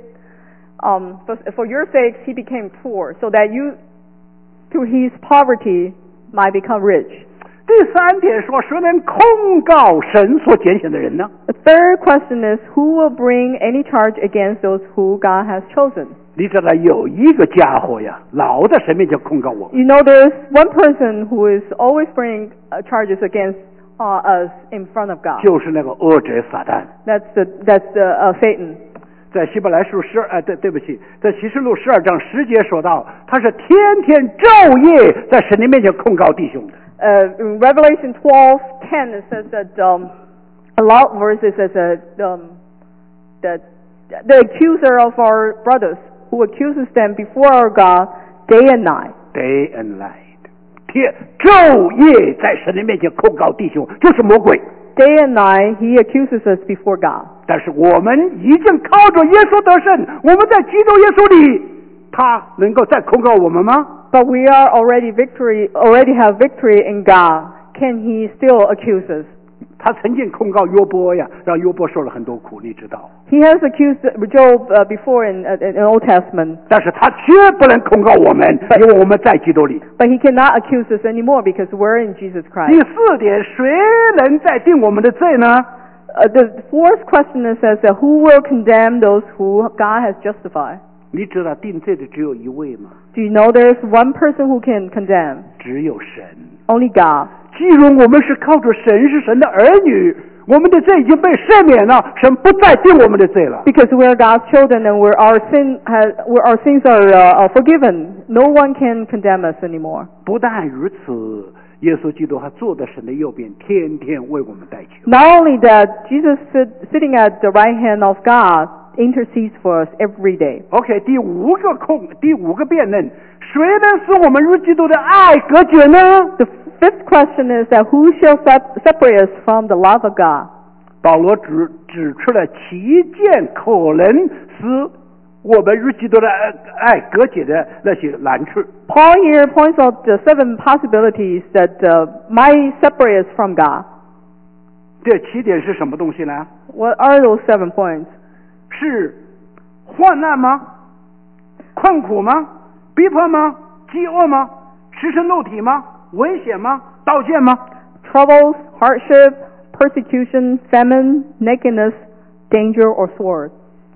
um, for, for your sakes he became poor, so that you, through his poverty, might become rich. 第三点说，谁能控告神所拣选的人呢？ The third question is, who will bring any charge against those who God has chosen? 你知道有一个家伙呀，老在神面前控告我， You know, there's one person who is always bringing uh, charges against uh, us in front of God. 就是那个恶者撒旦。 That's the that's the uh, Satan. 在希伯来书十二，呃，对对不起，在启示录十二章十节说到，他是天天昼夜在神的面前控告弟兄的。 Uh, in Revelation twelve ten, it says that um, a lot of verses says that um, that the accuser of our brothers, who accuses them before our God day and night. Day and night， 天昼夜在神的面前控告弟兄，就是魔鬼。 Day and night, he accuses us before God. 但是我们已经靠着耶稣得胜，我们在基督耶稣里，他能够再控告我们吗？ But we are already victory, already have victory in God. Can he still accuse us? 他曾经控告约伯呀，让约伯受了很多苦，你知道。 He has accused Job uh, before in, uh, in the Old Testament, 但是他绝不能控告我们，因为我们在基督里。 but he cannot accuse us anymore because we're in Jesus 第 Christ. 四点，谁能再定我们的罪呢？ Uh, the fourth question is says that who will condemn those who God has justified? 你知道定罪的只有一位吗？ Do you know there is one person who can condemn? 只有神。 Only God. 既然我们是靠着神是神的儿女，我们的罪已经被赦免了，神不再定我们的罪了。 Because we are God's children and where our sin has, where our sins are uh, are forgiven, no one can condemn us anymore. 不但如此，耶稣基督还坐在神的右边，天天为我们代求。 Not only that, Jesus sit, sitting at the right hand of God intercedes for us every day. OK， 第五个控，第五个辩论，谁能使我们与基督的爱隔绝呢？ The fifth question is that who shall sep- separate us from the love of God? 保罗指指出了七件可能使我们与基督的爱爱隔绝的那些难处。 Paul here points out the seven possibilities that uh, might separate us from God. 这七点是什么东西呢？ What are those seven points? 是患难吗？困苦吗？逼迫吗？饥饿吗？赤身肉体吗？危险吗？刀剑吗？ Troubles, hardship, persecution, famine, nakedness, danger, or sword.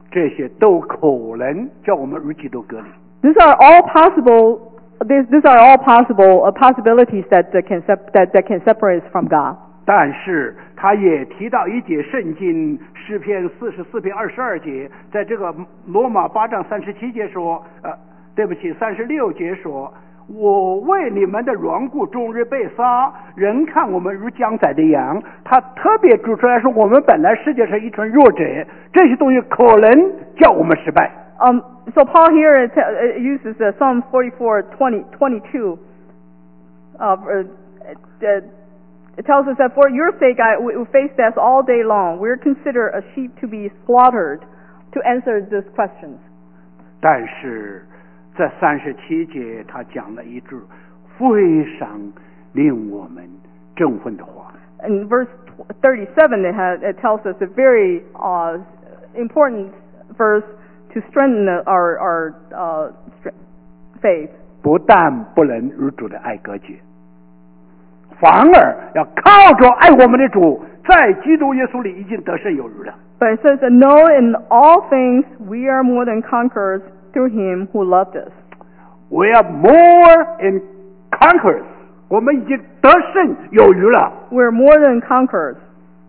这些都可能叫我们与基督隔离。 These are all possible. These, these are all possible uh, possibilities that uh, can sep- that, that can separate us from God. 但是他也提到一节圣经诗篇四十四篇二十二节，在这个罗马八章三十七节说，呃，对不起，三十六节说，我为你们的缘故终日被杀，人看我们如将宰的羊。他特别指出来说，我们本来世界上一群弱者，这些东西可能叫我们失败。 Um, so Paul here it, it uses uh, Psalm forty-four, twenty, twenty-two. Uh, uh, uh, it tells us that for your sake I, we, we face death all day long. We're considered a sheep to be slaughtered to answer these questions. 但是在三十七节，他讲了一句非常令我们振奋的话。 In verse thirty-seven, it, has, it tells us a very uh, important verse to strengthen our, our uh, faith. 不但不能与主的爱隔绝，反而要靠着爱我们的主，在基督耶稣里已经得胜有余了。 But it says that no, in all things we are more than conquerors through Him who loved us. We are more in conquerors， 我们已经得胜有余了。 We're more than conquerors.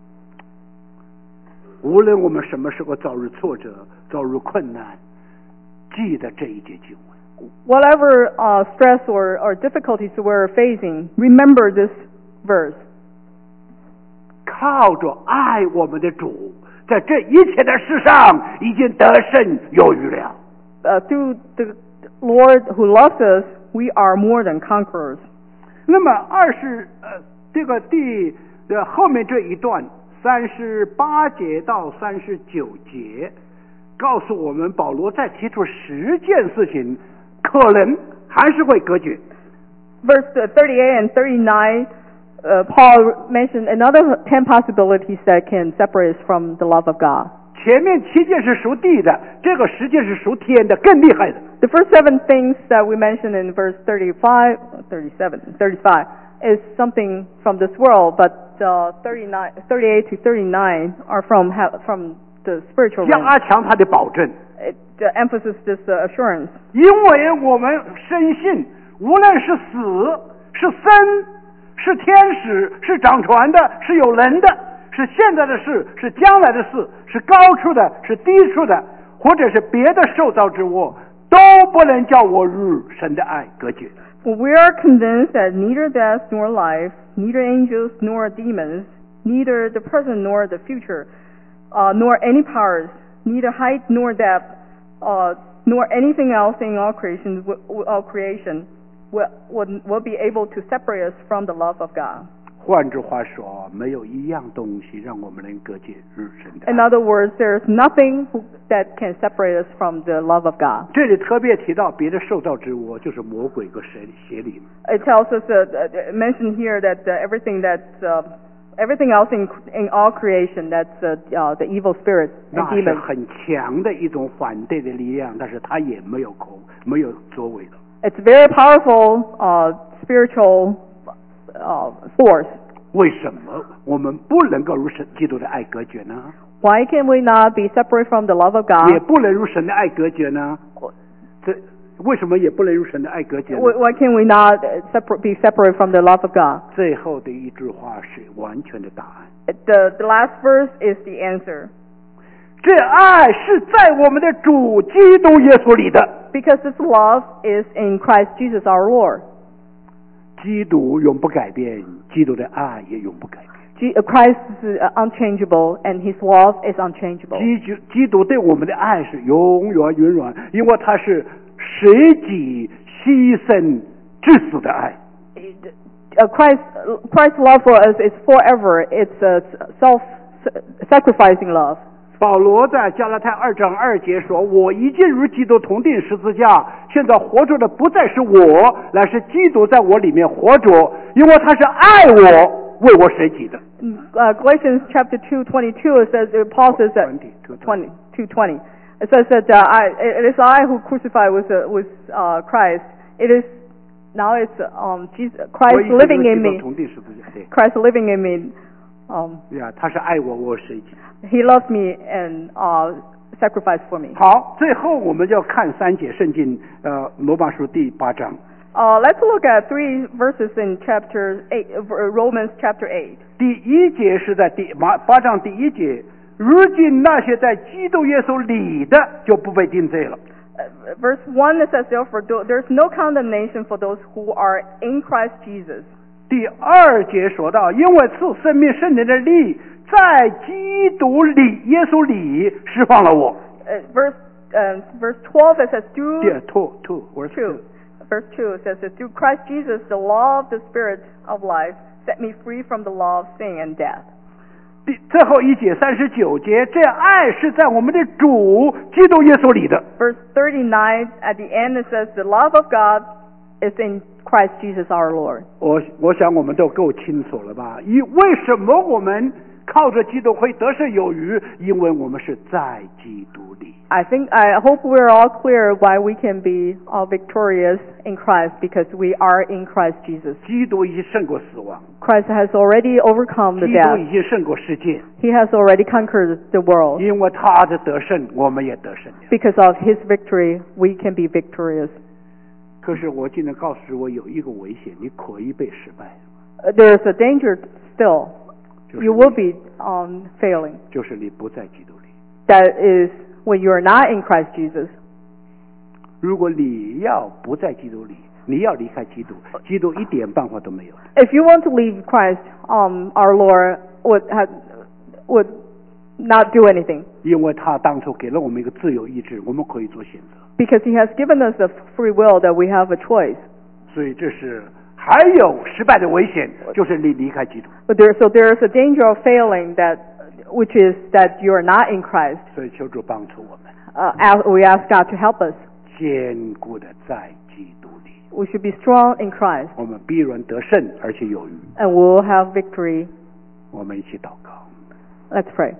无论我们什么时候遭遇挫折、遭遇困难，记得这一节经文。 Whatever uh, stress or, or difficulties we're facing, remember this verse. 靠着爱我们的主，在这一切的事上已经得胜有余了。 Uh, through the Lord who loves us, we are more than conquerors. 那么二十呃这个第呃后面这一段三十八节到三十九节，告诉我们保罗再提出十件事情，可能还是会隔绝。 Verse thirty-eight and thirty-nine, uh, Paul mentioned another ten possibilities that can separate us from the love of God. 前面七件是属地的，这个十件是属天的，更厉害的。 The first seven things that we mentioned in verse thirty-five, thirty-seven, thirty-five is something from this world, but uh, thirty-nine, thirty-eight to thirty-nine are from from the spiritual realm. 加强他的保证， It uh, emphasizes this uh, assurance. 因为我们深信，无论是死是生，是天使，是掌权的，是有人的，是现在的事，是将来的事，是高处的，是低处的，或者是别的受造之物，都不能叫我与神的爱隔绝。 For we are convinced that neither death nor life, neither angels nor demons, neither the present nor the future, uh, nor any powers, neither height nor depth, uh, nor anything else in all creation, all creation will, will, will be able to separate us from the love of God. 换句话说，没有一样东西让我们能隔绝与神的爱。 In other words, there is nothing that can separate us from the love of God. 这里特别提到别的受造之物，就是魔鬼和邪邪灵。 It tells us, uh, uh, mentioned here that uh, everything that, uh, everything else in in all creation, that's uh, uh, the evil spirits and 那是 demons. 很强的一种反对的力量，但是他也没有口没有作为的。 It's very powerful uh, spiritual uh, force. 为什么我们不能够与神基督的爱隔绝呢？ Why can we not be separate from the love of 也 God? 不能与神的爱隔绝呢？这为什么也不能与神的爱隔绝呢？ Why why can we not uh, separate, be separate from the love of God? 最后的一句话是完全的答案。 The, the last verse is the answer. 这爱是在我们的主基督耶稣里的。 Because this love is in Christ Jesus our Lord. 基督永不改变，基督的爱也永不改变。 G- uh, Christ is uh, unchangeable and His love is unchangeable. 基督基督对我们的爱是永远永远，因为他是舍己牺牲致死的爱。 Uh, Christ, Christ's love for us is forever. It's a self-sacrificing love. 保罗在加拉太二章二节说：“我已经与基督同定十字架，现在活着的不再是我，乃是基督在我里面活着，因为他是爱我，为我舍己的。” Uh, Galatians chapter two twenty two it says uh, Paul says that twenty two twenty it says that uh, I it is I who crucified with uh, with uh, Christ. It is now it's um Jesus Christ 我已经 living 与 in 基督 me. 同定十字架，对， Christ living in me. Um, 呀，他是爱我，我舍己。 he loves me and uh, sacrificed for me. 好，最后我们要看三节圣经，呃，罗马书第八章。 Uh, let's look at three verses in chapter eight, uh, Romans chapter eight. 第一节是在第八八章第一节，如今那些在基督耶稣里的就不被定罪了。 Uh, verse one it says, therefore, do- there's no condemnation for those who are in Christ Jesus. 第二节说到，因为赐生命圣灵的力在基督里耶稣里释放了我。 Uh, verse uh, verse twelve it says, through 第二 two two verse two. two Verse two it says, that through Christ Jesus, the law of the Spirit of life set me free from the law of sin and death. 第最后一节三十九节，这爱是在我们的主基督耶稣里的。 Verse thirty-nine at the end it says, the love of God is in Christ Jesus our Lord. 我我想我们都够清楚了吧？因为什么我们靠着基督会得胜有余？因为我们是在基督里。 I think I hope we're all clear why we can be uh, victorious in Christ, because we are in Christ Jesus. 基督已经胜过死亡， Christ has already overcome the 基督 death. 已经胜过世界， He has already conquered the world. 因为他的得胜，我们也得胜了。 Because of His victory, we can be victorious. 可是我今天告诉我有一个危险，你可以被失败， Uh, There's a danger still. 就是 You will be um, failing. 就是你不在基督里。 That is when you are not in Christ Jesus. 如果你要不在基督里，你要离开基督，基督一点办法都没有的。 If you want to leave Christ, um, our Lord would have, would not do anything, 因为他当初给了我们一个自由意志，我们可以做选择。 because He has given us the free will that we have a choice. 所以这是还有失败的危险，就是你离开基督。 But there, so there is a danger of failing, that, which is that you are not in Christ. 所以求主帮助我们， Uh, ask, we ask God to help us. 坚固的在基督里， We should be strong in Christ, 我们必然得胜，而且有余。 and we will have victory. 我们一起祷告。 Let's pray.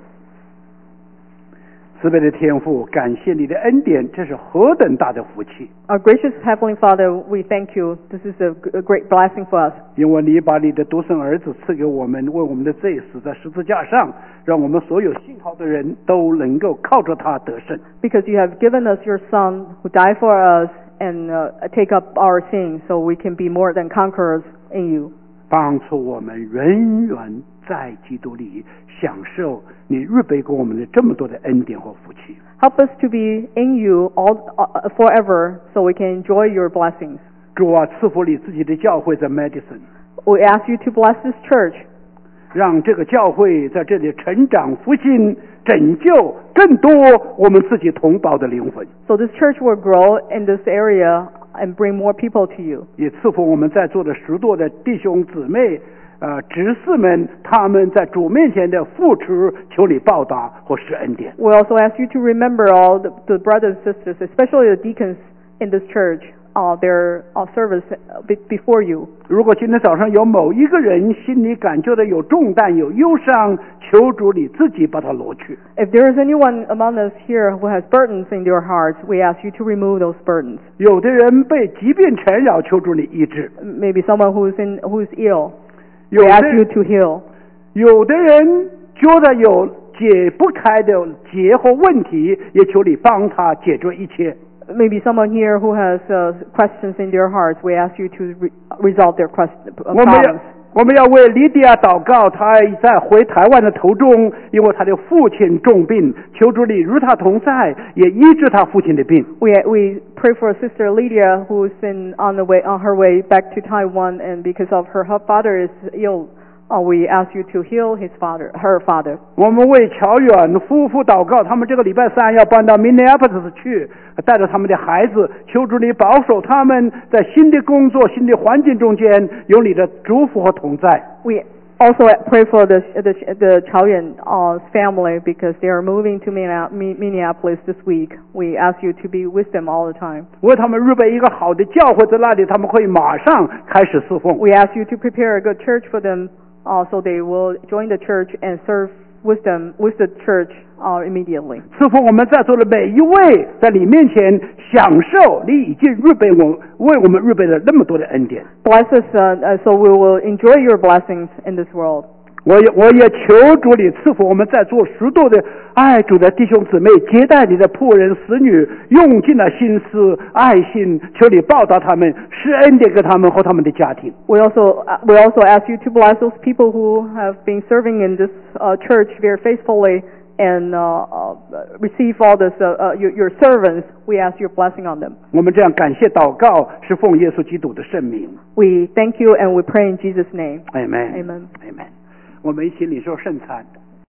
慈悲的天父，感谢你的恩典，这是何等大的福气！ Our gracious Heavenly Father, we thank you. This is a, g- a great blessing for us, 因为你把你的独生儿子赐给我们，为我们的罪死在十字架上，让我们所有信靠的人都能够靠着他得胜。 because you have given us your Son who died for us and uh, take up our sins, so we can be more than conquerors in you. 帮助我们永远在基督里享受你预备给我们的这么多的恩典和福气。 Help us to be in you all uh, forever, so we can enjoy your blessings. 主啊，赐福你自己的教会在 Madison， We ask you to bless this church, 让这个教会在这里成长复兴，拯救更多我们自己同胞的灵魂。 so this church will grow in this area and bring more people to you. 也赐福我们在座的许多的弟兄姊妹、呃执事们，他们在主面前的付出，求你报答和施恩典。 We also ask you to remember all the, the brothers and sisters, especially the deacons in this church, uh, their uh, service be- before you. 如果今天早上有某一个人心里感觉到有重担、有忧伤，求主你自己把它挪去。 If there is anyone among us here who has burdens in their hearts, we ask you to remove those burdens. 有的人被疾病缠绕，求主你医治； Maybe someone who is in who is ill, 有 we ask you 的 to heal. 有的人觉得有解不开的结或问题，也求你帮他解决一切。 Maybe someone here who has uh, questions in their hearts, we ask you to re- resolve their quest- uh, 我们要 problems. 我们要为莉迪亚祷告，她在回台湾的途中，因为她的父亲重病，求主你与她同在，也医治她父亲的病。 We we pray for Sister Lydia, who's in on the way on her way back to Taiwan, and because of her her father is ill, uh, we ask you to heal his father, her father. 我们为乔远夫妇祷告，他们这个礼拜三要搬到 Minneapolis 去，带着他们的孩子，求主你保守他们在新的工作、新的环境中间有你的祝福和同在。 We also pray for the the the Chaoyuan uh, family, because they are moving to Minna- Minneapolis this week. We ask you to be with them all the time. 为他们预备一个好的教会在那里，他们可以马上开始侍奉。 We ask you to prepare a good church for them, uh, so they will join the church and serve with them with the church uh, immediately. 赐福我们在座的每一位，在你面前享受你已经预备我为我们预备了那么多的恩典。 Bless us, uh, uh, so we will enjoy your blessings in this world. 我也我也求主你赐福我们在座许多的爱主的弟兄姊妹，接待你的仆人使女，用尽了心思爱心，求你报答他们，施恩典给他们和他们的家庭。 We also uh, we also ask you to bless those people who have been serving in this uh, church very faithfully and uh, uh, receive all this uh, uh, your, your servants. We ask your blessing on them. 我们这样感谢祷告，是奉耶稣基督的圣名。 We thank you and we pray in Jesus' name. Amen. Amen. Amen. 我们一起领受圣餐。